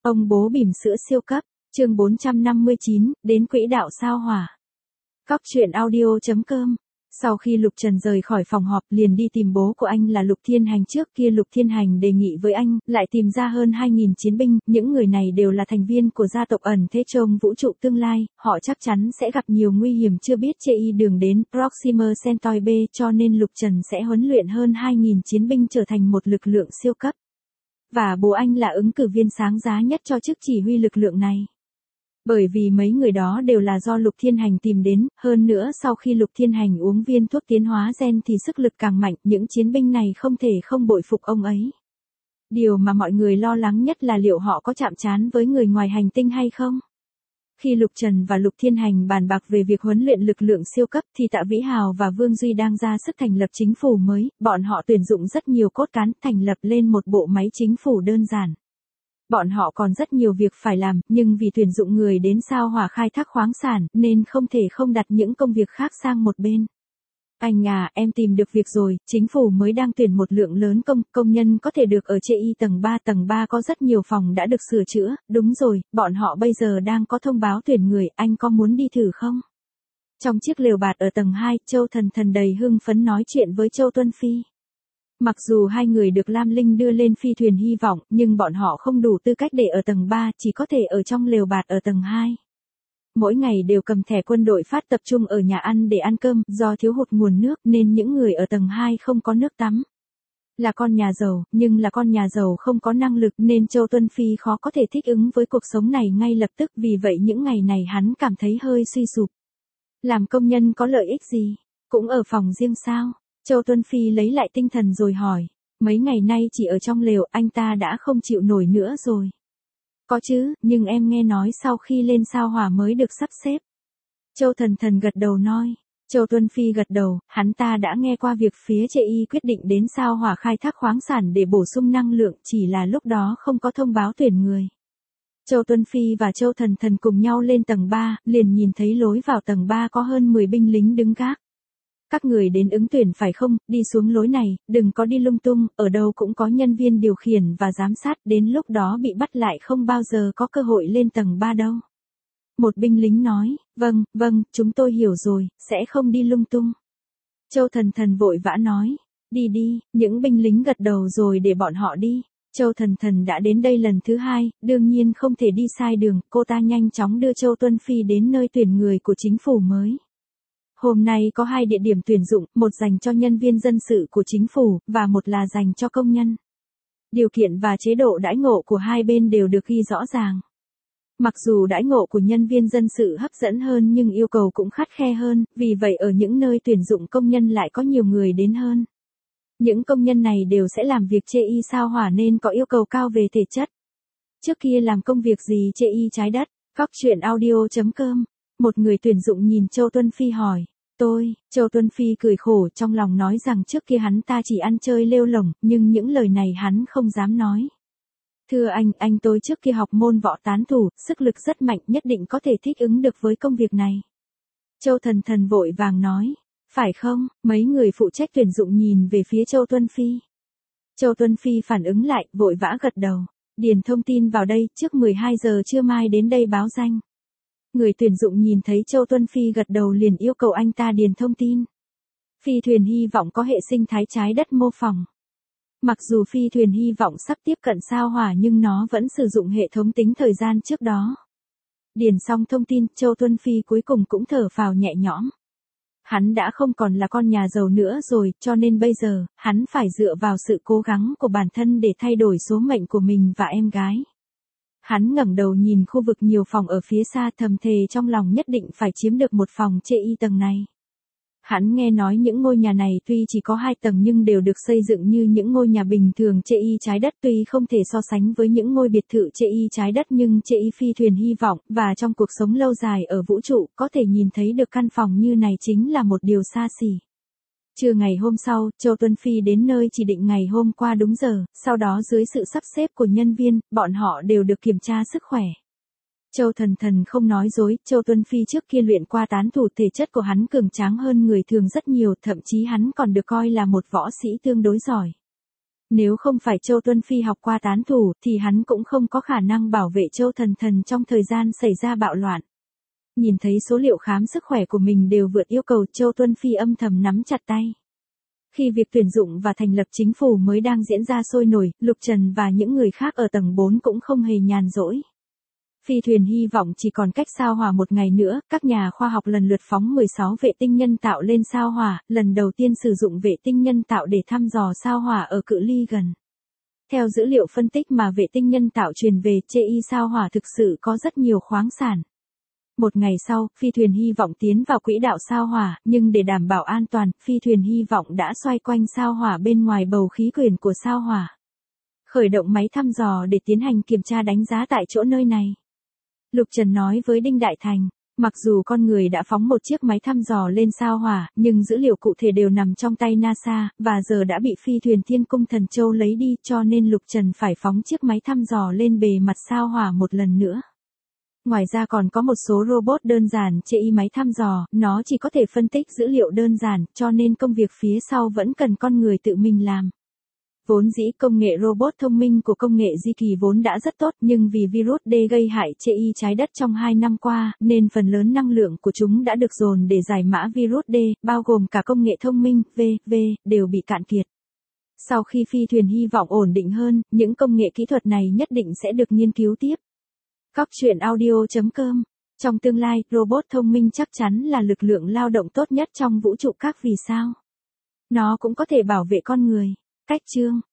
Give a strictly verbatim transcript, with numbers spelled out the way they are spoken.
Ông bố bỉm sữa siêu cấp, chương bốn trăm năm mươi chín, đến quỹ đạo sao hỏa. Cóc truyện audio chấm com. Sau khi Lục Trần rời khỏi phòng họp liền đi tìm bố của anh là Lục Thiên Hành. Trước kia Lục Thiên Hành đề nghị với anh, lại tìm ra hơn hai nghìn chiến binh, những người này đều là thành viên của gia tộc ẩn thế trong vũ trụ tương lai, họ chắc chắn sẽ gặp nhiều nguy hiểm chưa biết chê y đường đến Proxima Centauri B, cho nên Lục Trần sẽ huấn luyện hơn hai nghìn chiến binh trở thành một lực lượng siêu cấp. Và bố anh là ứng cử viên sáng giá nhất cho chức chỉ huy lực lượng này. Bởi vì mấy người đó đều là do Lục Thiên Hành tìm đến, hơn nữa sau khi Lục Thiên Hành uống viên thuốc tiến hóa gen thì sức lực càng mạnh, những chiến binh này không thể không bội phục ông ấy. Điều mà mọi người lo lắng nhất là liệu họ có chạm trán với người ngoài hành tinh hay không? Khi Lục Trần và Lục Thiên Hành bàn bạc về việc huấn luyện lực lượng siêu cấp thì Tạ Vĩ Hào và Vương Duy đang ra sức thành lập chính phủ mới, bọn họ tuyển dụng rất nhiều cốt cán thành lập lên một bộ máy chính phủ đơn giản. Bọn họ còn rất nhiều việc phải làm, nhưng vì tuyển dụng người đến sao hỏa khai thác khoáng sản, nên không thể không đặt những công việc khác sang một bên. Anh à, em tìm được việc rồi, chính phủ mới đang tuyển một lượng lớn công, công nhân có thể được ở chê y tầng ba. Tầng ba có rất nhiều phòng đã được sửa chữa, đúng rồi, bọn họ bây giờ đang có thông báo tuyển người, anh có muốn đi thử không? Trong chiếc lều bạt ở tầng hai, Châu Thần Thần đầy hưng phấn nói chuyện với Châu Tuân Phi. Mặc dù hai người được Lam Linh đưa lên phi thuyền hy vọng, nhưng bọn họ không đủ tư cách để ở tầng ba, chỉ có thể ở trong lều bạt ở tầng hai. Mỗi ngày đều cầm thẻ quân đội phát tập trung ở nhà ăn để ăn cơm, do thiếu hụt nguồn nước nên những người ở tầng hai không có nước tắm. Là con nhà giàu, nhưng là con nhà giàu không có năng lực nên Châu Tuân Phi khó có thể thích ứng với cuộc sống này ngay lập tức, vì vậy những ngày này hắn cảm thấy hơi suy sụp. Làm công nhân có lợi ích gì? Cũng ở phòng riêng sao? Châu Tuân Phi lấy lại tinh thần rồi hỏi, mấy ngày nay chỉ ở trong lều anh ta đã không chịu nổi nữa rồi. Có chứ, nhưng em nghe nói sau khi lên sao hỏa mới được sắp xếp. Châu Thần Thần gật đầu nói. Châu Tuân Phi gật đầu, hắn ta đã nghe qua việc phía chê y quyết định đến sao hỏa khai thác khoáng sản để bổ sung năng lượng, chỉ là lúc đó không có thông báo tuyển người. Châu Tuân Phi và Châu Thần Thần cùng nhau lên tầng ba, liền nhìn thấy lối vào tầng ba có hơn mười binh lính đứng gác. Các người đến ứng tuyển phải không, đi xuống lối này, đừng có đi lung tung, ở đâu cũng có nhân viên điều khiển và giám sát, đến lúc đó bị bắt lại không bao giờ có cơ hội lên tầng ba đâu. Một binh lính nói, vâng, vâng, chúng tôi hiểu rồi, sẽ không đi lung tung. Châu Thần Thần vội vã nói, đi đi, những binh lính gật đầu rồi để bọn họ đi. Châu Thần Thần đã đến đây lần thứ hai, đương nhiên không thể đi sai đường, cô ta nhanh chóng đưa Châu Tuân Phi đến nơi tuyển người của chính phủ mới. Hôm nay có hai địa điểm tuyển dụng, một dành cho nhân viên dân sự của chính phủ, và một là dành cho công nhân. Điều kiện và chế độ đãi ngộ của hai bên đều được ghi rõ ràng. Mặc dù đãi ngộ của nhân viên dân sự hấp dẫn hơn nhưng yêu cầu cũng khắt khe hơn, vì vậy ở những nơi tuyển dụng công nhân lại có nhiều người đến hơn. Những công nhân này đều sẽ làm việc chê y sao hỏa nên có yêu cầu cao về thể chất. Trước kia làm công việc gì chê y trái đất? Cóc truyện audio chấm com. Một người tuyển dụng nhìn Châu Tuân Phi hỏi, tôi, Châu Tuân Phi cười khổ trong lòng nói rằng trước kia hắn ta chỉ ăn chơi lêu lổng, nhưng những lời này hắn không dám nói. Thưa anh, anh tôi trước kia học môn võ tán thủ, sức lực rất mạnh, nhất định có thể thích ứng được với công việc này. Châu Thần Thần vội vàng nói, phải không? Mấy người phụ trách tuyển dụng nhìn về phía Châu Tuân Phi. Châu Tuân Phi phản ứng lại, vội vã gật đầu, điền thông tin vào đây, trước mười hai giờ trưa mai đến đây báo danh. Người tuyển dụng nhìn thấy Châu Tuân Phi gật đầu liền yêu cầu anh ta điền thông tin. Phi thuyền hy vọng có hệ sinh thái trái đất mô phỏng. Mặc dù phi thuyền hy vọng sắp tiếp cận sao hỏa nhưng nó vẫn sử dụng hệ thống tính thời gian trước đó. Điền xong thông tin, Châu Tuân Phi cuối cùng cũng thở phào nhẹ nhõm. Hắn đã không còn là con nhà giàu nữa rồi, cho nên bây giờ, hắn phải dựa vào sự cố gắng của bản thân để thay đổi số mệnh của mình và em gái. Hắn ngẩng đầu nhìn khu vực nhiều phòng ở phía xa, thầm thề trong lòng nhất định phải chiếm được một phòng chê y tầng này. Hắn nghe nói những ngôi nhà này tuy chỉ có hai tầng nhưng đều được xây dựng như những ngôi nhà bình thường chê y trái đất, tuy không thể so sánh với những ngôi biệt thự chê y trái đất nhưng chê y phi thuyền hy vọng, và trong cuộc sống lâu dài ở vũ trụ, có thể nhìn thấy được căn phòng như này chính là một điều xa xỉ. Trưa ngày hôm sau, Châu Tuân Phi đến nơi chỉ định ngày hôm qua đúng giờ, sau đó dưới sự sắp xếp của nhân viên, bọn họ đều được kiểm tra sức khỏe. Châu Thần Thần không nói dối, Châu Tuân Phi trước kia luyện qua tán thủ, thể chất của hắn cường tráng hơn người thường rất nhiều, thậm chí hắn còn được coi là một võ sĩ tương đối giỏi. Nếu không phải Châu Tuân Phi học qua tán thủ thì hắn cũng không có khả năng bảo vệ Châu Thần Thần trong thời gian xảy ra bạo loạn. Nhìn thấy số liệu khám sức khỏe của mình đều vượt yêu cầu, Châu Tuân Phi âm thầm nắm chặt tay. Khi việc tuyển dụng và thành lập chính phủ mới đang diễn ra sôi nổi, Lục Trần và những người khác ở tầng bốn cũng không hề nhàn rỗi. Phi thuyền hy vọng chỉ còn cách sao Hỏa một ngày nữa, các nhà khoa học lần lượt phóng mười sáu vệ tinh nhân tạo lên sao Hỏa, lần đầu tiên sử dụng vệ tinh nhân tạo để thăm dò sao Hỏa ở cự ly gần. Theo dữ liệu phân tích mà vệ tinh nhân tạo truyền về, chê i sao Hỏa thực sự có rất nhiều khoáng sản. Một ngày sau, phi thuyền hy vọng tiến vào quỹ đạo sao Hỏa, nhưng để đảm bảo an toàn, phi thuyền hy vọng đã xoay quanh sao Hỏa bên ngoài bầu khí quyển của sao Hỏa. Khởi động máy thăm dò để tiến hành kiểm tra đánh giá tại chỗ nơi này. Lục Trần nói với Đinh Đại Thành, mặc dù con người đã phóng một chiếc máy thăm dò lên sao Hỏa, nhưng dữ liệu cụ thể đều nằm trong tay NASA, và giờ đã bị phi thuyền Thiên Cung Thần Châu lấy đi, cho nên Lục Trần phải phóng chiếc máy thăm dò lên bề mặt sao Hỏa một lần nữa. Ngoài ra còn có một số robot đơn giản chê i máy thăm dò, nó chỉ có thể phân tích dữ liệu đơn giản, cho nên công việc phía sau vẫn cần con người tự mình làm. Vốn dĩ công nghệ robot thông minh của công nghệ Di Kỳ vốn đã rất tốt, nhưng vì virus D gây hại chê i trái đất trong hai năm qua, nên phần lớn năng lượng của chúng đã được dồn để giải mã virus D, bao gồm cả công nghệ thông minh, vân vân, đều bị cạn kiệt. Sau khi phi thuyền hy vọng ổn định hơn, những công nghệ kỹ thuật này nhất định sẽ được nghiên cứu tiếp. Cóc truyện audio chấm com. Trong tương lai, robot thông minh chắc chắn là lực lượng lao động tốt nhất trong vũ trụ các vì sao. Nó cũng có thể bảo vệ con người. Cách chương